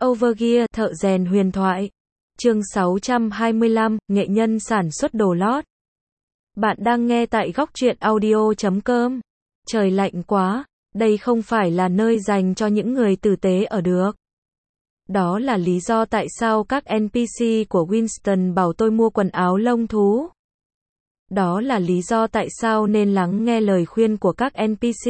Overgear, thợ rèn huyền thoại. Chương 625, nghệ nhân sản xuất đồ lót. Bạn đang nghe tại góc truyện audio.com. Trời lạnh quá, đây không phải là nơi dành cho những người tử tế ở được. Đó là lý do tại sao các NPC của Winston bảo tôi mua quần áo lông thú. Đó là lý do tại sao nên lắng nghe lời khuyên của các NPC.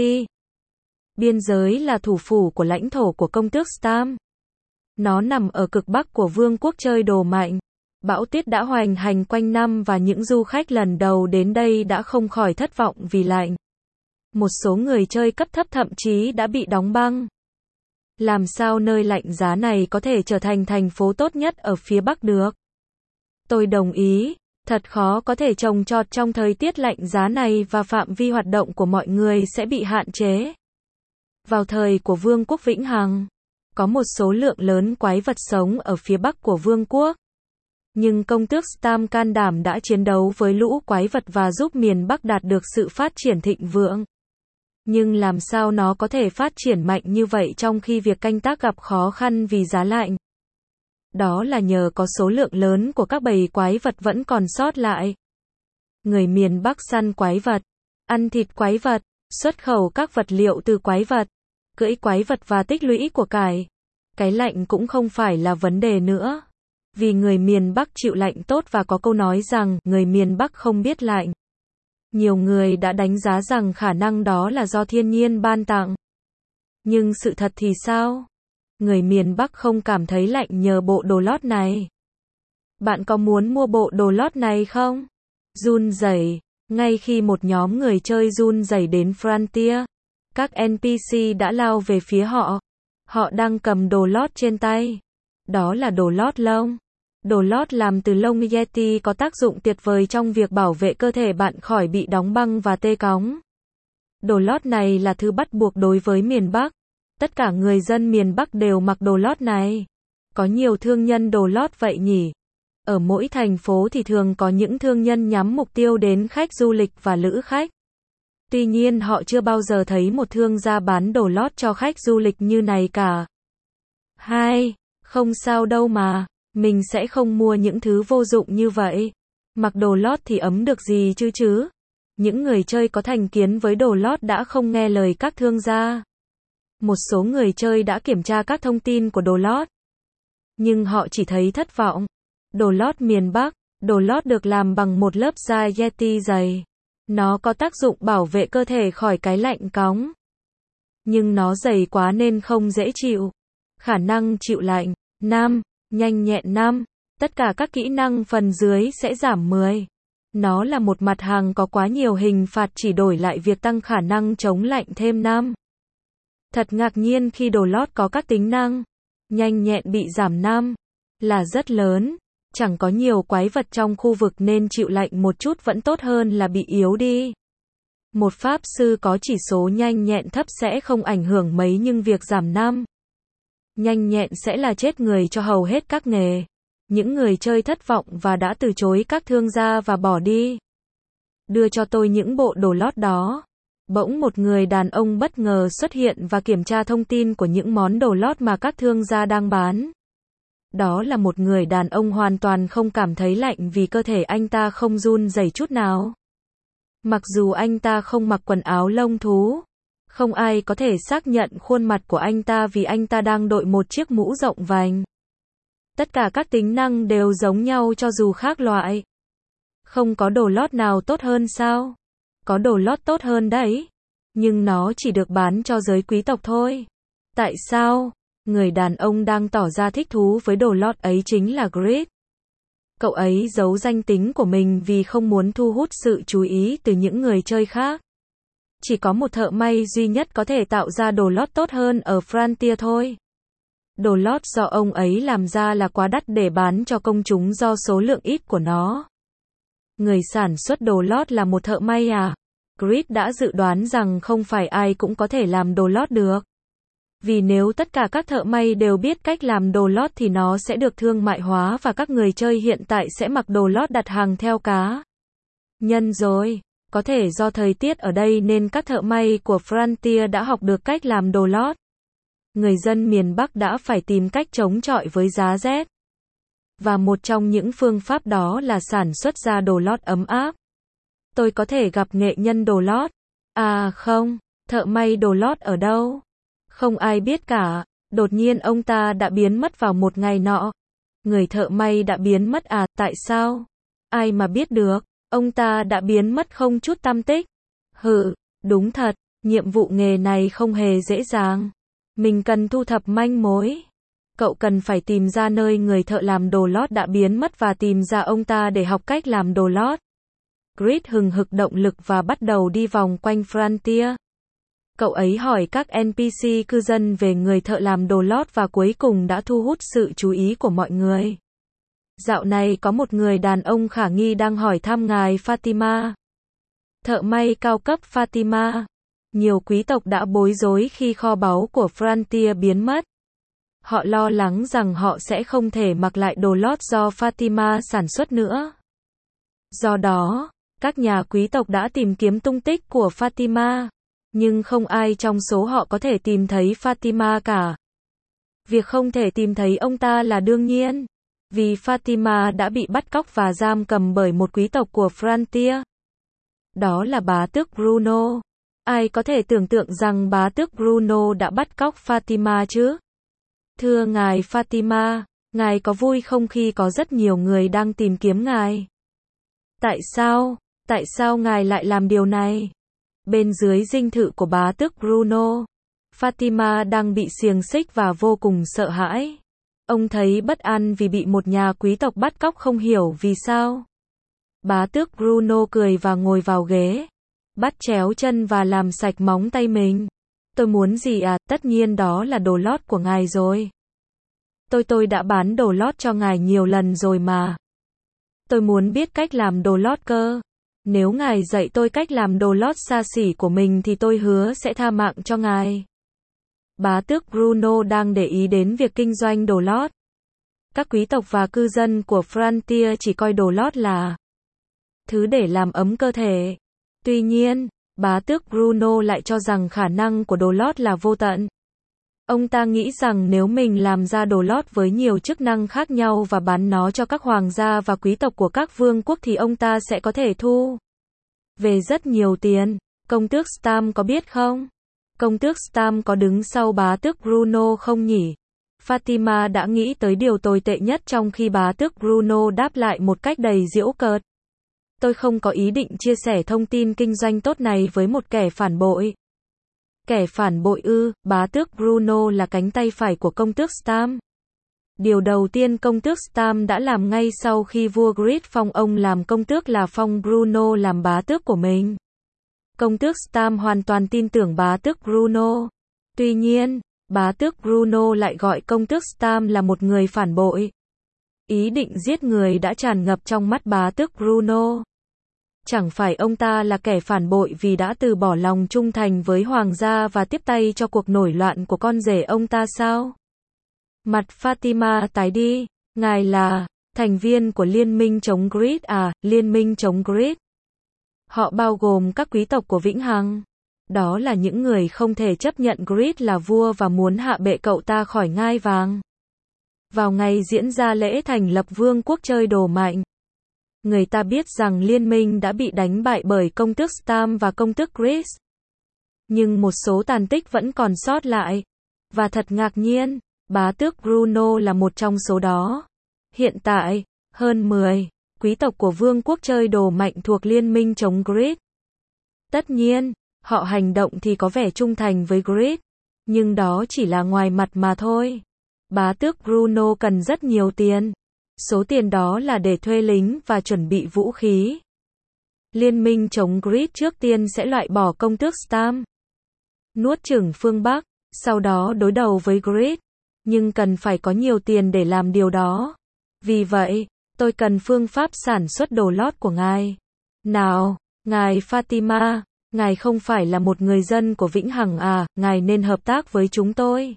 Biên giới là thủ phủ của lãnh thổ của công tước Stam. Nó nằm ở cực bắc của vương quốc chơi đồ mạnh. Bão tuyết đã hoành hành quanh năm và những du khách lần đầu đến đây đã không khỏi thất vọng vì lạnh. Một số người chơi cấp thấp thậm chí đã bị đóng băng. Làm sao nơi lạnh giá này có thể trở thành thành phố tốt nhất ở phía Bắc được? Tôi đồng ý, thật khó có thể trồng trọt trong thời tiết lạnh giá này và phạm vi hoạt động của mọi người sẽ bị hạn chế. Vào thời của Vương quốc Vĩnh Hằng, có một số lượng lớn quái vật sống ở phía Bắc của Vương quốc. Nhưng công tước Stam can đảm đã chiến đấu với lũ quái vật và giúp miền Bắc đạt được sự phát triển thịnh vượng. Nhưng làm sao nó có thể phát triển mạnh như vậy trong khi việc canh tác gặp khó khăn vì giá lạnh? Đó là nhờ có số lượng lớn của các bầy quái vật vẫn còn sót lại. Người miền Bắc săn quái vật, ăn thịt quái vật, xuất khẩu các vật liệu từ quái vật, cưỡi quái vật và tích lũy của cải. Cái lạnh cũng không phải là vấn đề nữa. Vì người miền Bắc chịu lạnh tốt và có câu nói rằng người miền Bắc không biết lạnh. Nhiều người đã đánh giá rằng khả năng đó là do thiên nhiên ban tặng. Nhưng sự thật thì sao? Người miền Bắc không cảm thấy lạnh nhờ bộ đồ lót này. Bạn có muốn mua bộ đồ lót này không? Run rẩy. Ngay khi một nhóm người chơi run rẩy đến Frontier, các NPC đã lao về phía họ. Họ đang cầm đồ lót trên tay. Đó là đồ lót lông. Đồ lót làm từ lông Yeti có tác dụng tuyệt vời trong việc bảo vệ cơ thể bạn khỏi bị đóng băng và tê cóng. Đồ lót này là thứ bắt buộc đối với miền Bắc. Tất cả người dân miền Bắc đều mặc đồ lót này. Có nhiều thương nhân đồ lót vậy nhỉ? Ở mỗi thành phố thì thường có những thương nhân nhắm mục tiêu đến khách du lịch và lữ khách. Tuy nhiên họ chưa bao giờ thấy một thương gia bán đồ lót cho khách du lịch như này cả. Không sao đâu mà, mình sẽ không mua những thứ vô dụng như vậy. Mặc đồ lót thì ấm được gì chứ? Những người chơi có thành kiến với đồ lót đã không nghe lời các thương gia. Một số người chơi đã kiểm tra các thông tin của đồ lót. Nhưng họ chỉ thấy thất vọng. Đồ lót miền Bắc, đồ lót được làm bằng một lớp da Yeti dày. Nó có tác dụng bảo vệ cơ thể khỏi cái lạnh cóng. Nhưng nó dày quá nên không dễ chịu. Khả năng chịu lạnh, 5, nhanh nhẹn 5, tất cả các kỹ năng phần dưới sẽ giảm 10. Nó là một mặt hàng có quá nhiều hình phạt chỉ đổi lại việc tăng khả năng chống lạnh thêm 5. Thật ngạc nhiên khi đồ lót có các tính năng nhanh nhẹn bị giảm 5, là rất lớn. Chẳng có nhiều quái vật trong khu vực nên chịu lạnh một chút vẫn tốt hơn là bị yếu đi. Một pháp sư có chỉ số nhanh nhẹn thấp sẽ không ảnh hưởng mấy nhưng việc giảm 5 nhanh nhẹn sẽ là chết người cho hầu hết các nghề. Những người chơi thất vọng và đã từ chối các thương gia và bỏ đi. Đưa cho tôi những bộ đồ lót đó. Bỗng một người đàn ông bất ngờ xuất hiện và kiểm tra thông tin của những món đồ lót mà các thương gia đang bán. Đó là một người đàn ông hoàn toàn không cảm thấy lạnh vì cơ thể anh ta không run rẩy chút nào. Mặc dù anh ta không mặc quần áo lông thú, không ai có thể xác nhận khuôn mặt của anh ta vì anh ta đang đội một chiếc mũ rộng vành. Tất cả các tính năng đều giống nhau cho dù khác loại. Không có đồ lót nào tốt hơn sao? Có đồ lót tốt hơn đấy. Nhưng nó chỉ được bán cho giới quý tộc thôi. Tại sao? Người đàn ông đang tỏ ra thích thú với đồ lót ấy chính là Grid. Cậu ấy giấu danh tính của mình vì không muốn thu hút sự chú ý từ những người chơi khác. Chỉ có một thợ may duy nhất có thể tạo ra đồ lót tốt hơn ở Frontier thôi. Đồ lót do ông ấy làm ra là quá đắt để bán cho công chúng do số lượng ít của nó. Người sản xuất đồ lót là một thợ may à? Grid đã dự đoán rằng không phải ai cũng có thể làm đồ lót được. Vì nếu tất cả các thợ may đều biết cách làm đồ lót thì nó sẽ được thương mại hóa và các người chơi hiện tại sẽ mặc đồ lót đặt hàng theo cá nhân rồi. Có thể do thời tiết ở đây nên các thợ may của Frontier đã học được cách làm đồ lót. người dân miền Bắc đã phải tìm cách chống chọi với giá rét. Và một trong những phương pháp đó là sản xuất ra đồ lót ấm áp. Tôi có thể gặp nghệ nhân đồ lót. À không, thợ may đồ lót ở đâu? Không ai biết cả. Đột nhiên ông ta đã biến mất vào một ngày nọ. Người thợ may đã biến mất à, tại sao? Ai mà biết được, ông ta đã biến mất không chút tăm tích. Đúng thật, nhiệm vụ nghề này không hề dễ dàng. Mình cần thu thập manh mối. Cậu cần phải tìm ra nơi người thợ làm đồ lót đã biến mất và tìm ra ông ta để học cách làm đồ lót. Grid hừng hực động lực và bắt đầu đi vòng quanh Frontier. Cậu ấy hỏi các NPC cư dân về người thợ làm đồ lót và cuối cùng đã thu hút sự chú ý của mọi người. Dạo này có một người đàn ông khả nghi đang hỏi thăm ngài Fatima. Thợ may cao cấp Fatima. Nhiều quý tộc đã bối rối khi kho báu của Frontier biến mất. Họ lo lắng rằng họ sẽ không thể mặc lại đồ lót do Fatima sản xuất nữa. Do đó, các nhà quý tộc đã tìm kiếm tung tích của Fatima. Nhưng không ai trong số họ có thể tìm thấy Fatima cả. Việc không thể tìm thấy ông ta là đương nhiên. Vì Fatima đã bị bắt cóc và giam cầm bởi một quý tộc của Frontier. Đó là bá tước Bruno. Ai có thể tưởng tượng rằng bá tước Bruno đã bắt cóc Fatima chứ? Thưa ngài Fatima, ngài có vui không khi có rất nhiều người đang tìm kiếm ngài? Tại sao ngài lại làm điều này? Bên dưới dinh thự của bá tước Bruno, Fatima đang bị xiềng xích và vô cùng sợ hãi. Ông thấy bất an vì bị một nhà quý tộc bắt cóc không hiểu vì sao. Bá tước Bruno cười và ngồi vào ghế, bắt chéo chân và làm sạch móng tay mình. Tôi muốn gì à, tất nhiên đó là đồ lót của ngài rồi. Tôi đã bán đồ lót cho ngài nhiều lần rồi mà. Tôi muốn biết cách làm đồ lót cơ. Nếu ngài dạy tôi cách làm đồ lót xa xỉ của mình thì tôi hứa sẽ tha mạng cho ngài. Bá tước Bruno đang để ý đến việc kinh doanh đồ lót. Các quý tộc và cư dân của Frontier chỉ coi đồ lót là thứ để làm ấm cơ thể. Tuy nhiên, bá tước Bruno lại cho rằng khả năng của đồ lót là vô tận. Ông ta nghĩ rằng nếu mình làm ra đồ lót với nhiều chức năng khác nhau và bán nó cho các hoàng gia và quý tộc của các vương quốc thì ông ta sẽ có thể thu về rất nhiều tiền. Công tước Stam có biết không? Công tước Stam có đứng sau bá tước Bruno không nhỉ? Fatima đã nghĩ tới điều tồi tệ nhất trong khi bá tước Bruno đáp lại một cách đầy giễu cợt. Tôi không có ý định chia sẻ thông tin kinh doanh tốt này với một kẻ phản bội. Kẻ phản bội ư? Bá tước Bruno là cánh tay phải của công tước Stam. Điều đầu tiên công tước Stam đã làm ngay sau khi vua Grid phong ông làm công tước là phong Bruno làm bá tước của mình. Công tước Stam hoàn toàn tin tưởng bá tước Bruno. Tuy nhiên, bá tước Bruno lại gọi công tước Stam là một người phản bội. Ý định giết người đã tràn ngập trong mắt bá tước Bruno. Chẳng phải ông ta là kẻ phản bội vì đã từ bỏ lòng trung thành với hoàng gia và tiếp tay cho cuộc nổi loạn của con rể ông ta sao? Mặt Fatima tái đi. Ngài là thành viên của Liên minh chống Grid à? Liên minh chống Grid. Họ bao gồm các quý tộc của Vĩnh Hằng. Đó là những người không thể chấp nhận Grid là vua và muốn hạ bệ cậu ta khỏi ngai vàng. Vào ngày diễn ra lễ thành lập vương quốc chơi đồ mạnh, người ta biết rằng liên minh đã bị đánh bại bởi công tước Stam và công tước Grid. Nhưng một số tàn tích vẫn còn sót lại. Và thật ngạc nhiên, bá tước Bruno là một trong số đó. Hiện tại, hơn 10 quý tộc của vương quốc chơi đồ mạnh thuộc liên minh chống Grid. Tất nhiên, họ hành động thì có vẻ trung thành với Grid. Nhưng đó chỉ là ngoài mặt mà thôi. Bá tước Bruno cần rất nhiều tiền. Số tiền đó là để thuê lính và chuẩn bị vũ khí. Liên minh chống Grid trước tiên sẽ loại bỏ công tước Stam, nuốt chửng phương Bắc, sau đó đối đầu với Grid. Nhưng cần phải có nhiều tiền để làm điều đó. Vì vậy, tôi cần phương pháp sản xuất đồ lót của ngài. Nào, ngài Fatima, ngài không phải là một người dân của Vĩnh Hằng à, ngài nên hợp tác với chúng tôi.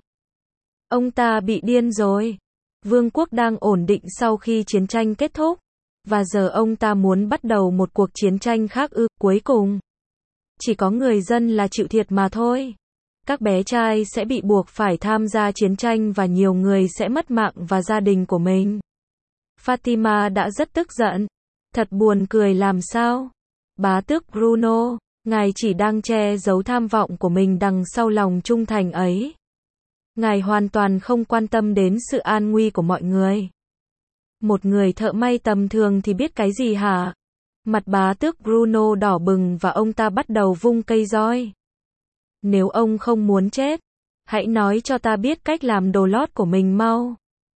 Ông ta bị điên rồi. Vương quốc đang ổn định sau khi chiến tranh kết thúc. Và giờ ông ta muốn bắt đầu một cuộc chiến tranh khác ư? Cuối cùng, chỉ có người dân là chịu thiệt mà thôi. Các bé trai sẽ bị buộc phải tham gia chiến tranh và nhiều người sẽ mất mạng và gia đình của mình. Fatima đã rất tức giận. Thật buồn cười làm sao? Bá tước Bruno, ngài chỉ đang che giấu tham vọng của mình đằng sau lòng trung thành ấy. Ngài hoàn toàn không quan tâm đến sự an nguy của mọi người. Một người thợ may tầm thường thì biết cái gì hả? Mặt bá tước Bruno đỏ bừng và ông ta bắt đầu vung cây roi. Nếu ông không muốn chết, hãy nói cho ta biết cách làm đồ lót của mình mau.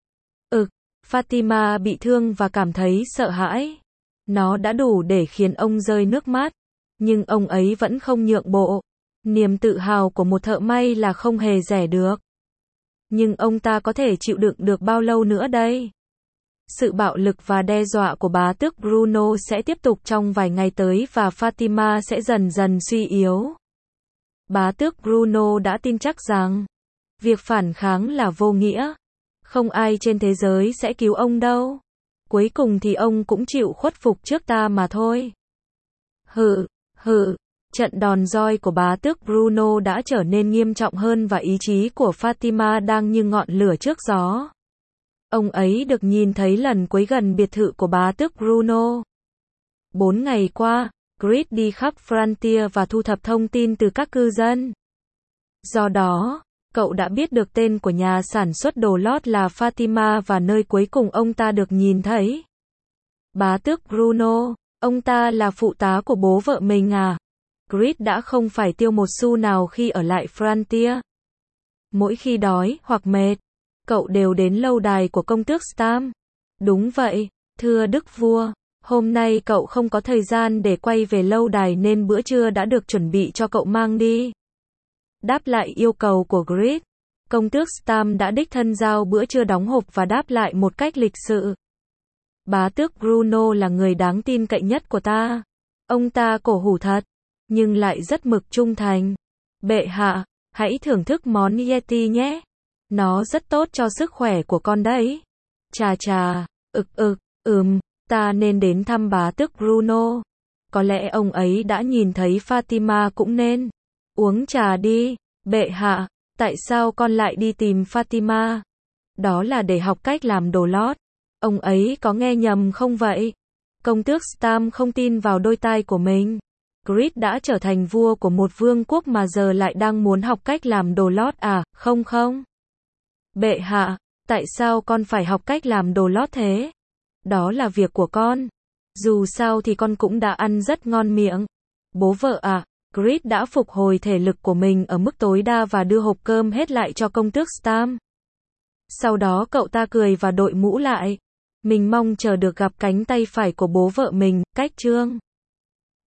Fatima bị thương và cảm thấy sợ hãi. Nó đã đủ để khiến ông rơi nước mắt. Nhưng ông ấy vẫn không nhượng bộ. Niềm tự hào của một thợ may là không hề rẻ được. Nhưng ông ta có thể chịu đựng được bao lâu nữa đây? Sự bạo lực và đe dọa của bá tước Bruno sẽ tiếp tục trong vài ngày tới và Fatima sẽ dần dần suy yếu. Bá tước Bruno đã tin chắc rằng việc phản kháng là vô nghĩa. Không ai trên thế giới sẽ cứu ông đâu. Cuối cùng thì ông cũng chịu khuất phục trước ta mà thôi. Trận đòn roi của bá tước Bruno đã trở nên nghiêm trọng hơn và ý chí của Fatima đang như ngọn lửa trước gió. Ông ấy được nhìn thấy lần cuối gần biệt thự của bá tước Bruno. 4 ngày qua, Grid đi khắp Frontier và thu thập thông tin từ các cư dân. Do đó, cậu đã biết được tên của nhà sản xuất đồ lót là Fatima và nơi cuối cùng ông ta được nhìn thấy. Bá tước Bruno, ông ta là phụ tá của bố vợ mình à? Grid đã không phải tiêu một xu nào khi ở lại Frontier. Mỗi khi đói hoặc mệt, cậu đều đến lâu đài của công tước Stam. Đúng vậy, thưa đức vua, hôm nay cậu không có thời gian để quay về lâu đài nên bữa trưa đã được chuẩn bị cho cậu mang đi. Đáp lại yêu cầu của Grid, công tước Stam đã đích thân giao bữa trưa đóng hộp và đáp lại một cách lịch sự. Bá tước Bruno là người đáng tin cậy nhất của ta. Ông ta cổ hủ thật, nhưng lại rất mực trung thành. Bệ hạ, hãy thưởng thức món Yeti nhé. Nó rất tốt cho sức khỏe của con đấy. Chà, ta nên đến thăm bá tước Bruno. Có lẽ ông ấy đã nhìn thấy Fatima cũng nên. Uống trà đi, bệ hạ, tại sao con lại đi tìm Fatima? Đó là để học cách làm đồ lót. Ông ấy có nghe nhầm không vậy? Công tước Stam không tin vào đôi tai của mình. Grid đã trở thành vua của một vương quốc mà giờ lại đang muốn học cách làm đồ lót à? Không. Bệ hạ, tại sao con phải học cách làm đồ lót thế? Đó là việc của con. Dù sao thì con cũng đã ăn rất ngon miệng. Bố vợ à? Grid đã phục hồi thể lực của mình ở mức tối đa và đưa hộp cơm hết lại cho công tước Stam. Sau đó cậu ta cười và đội mũ lại. Mình mong chờ được gặp cánh tay phải của bố vợ mình, cách trương.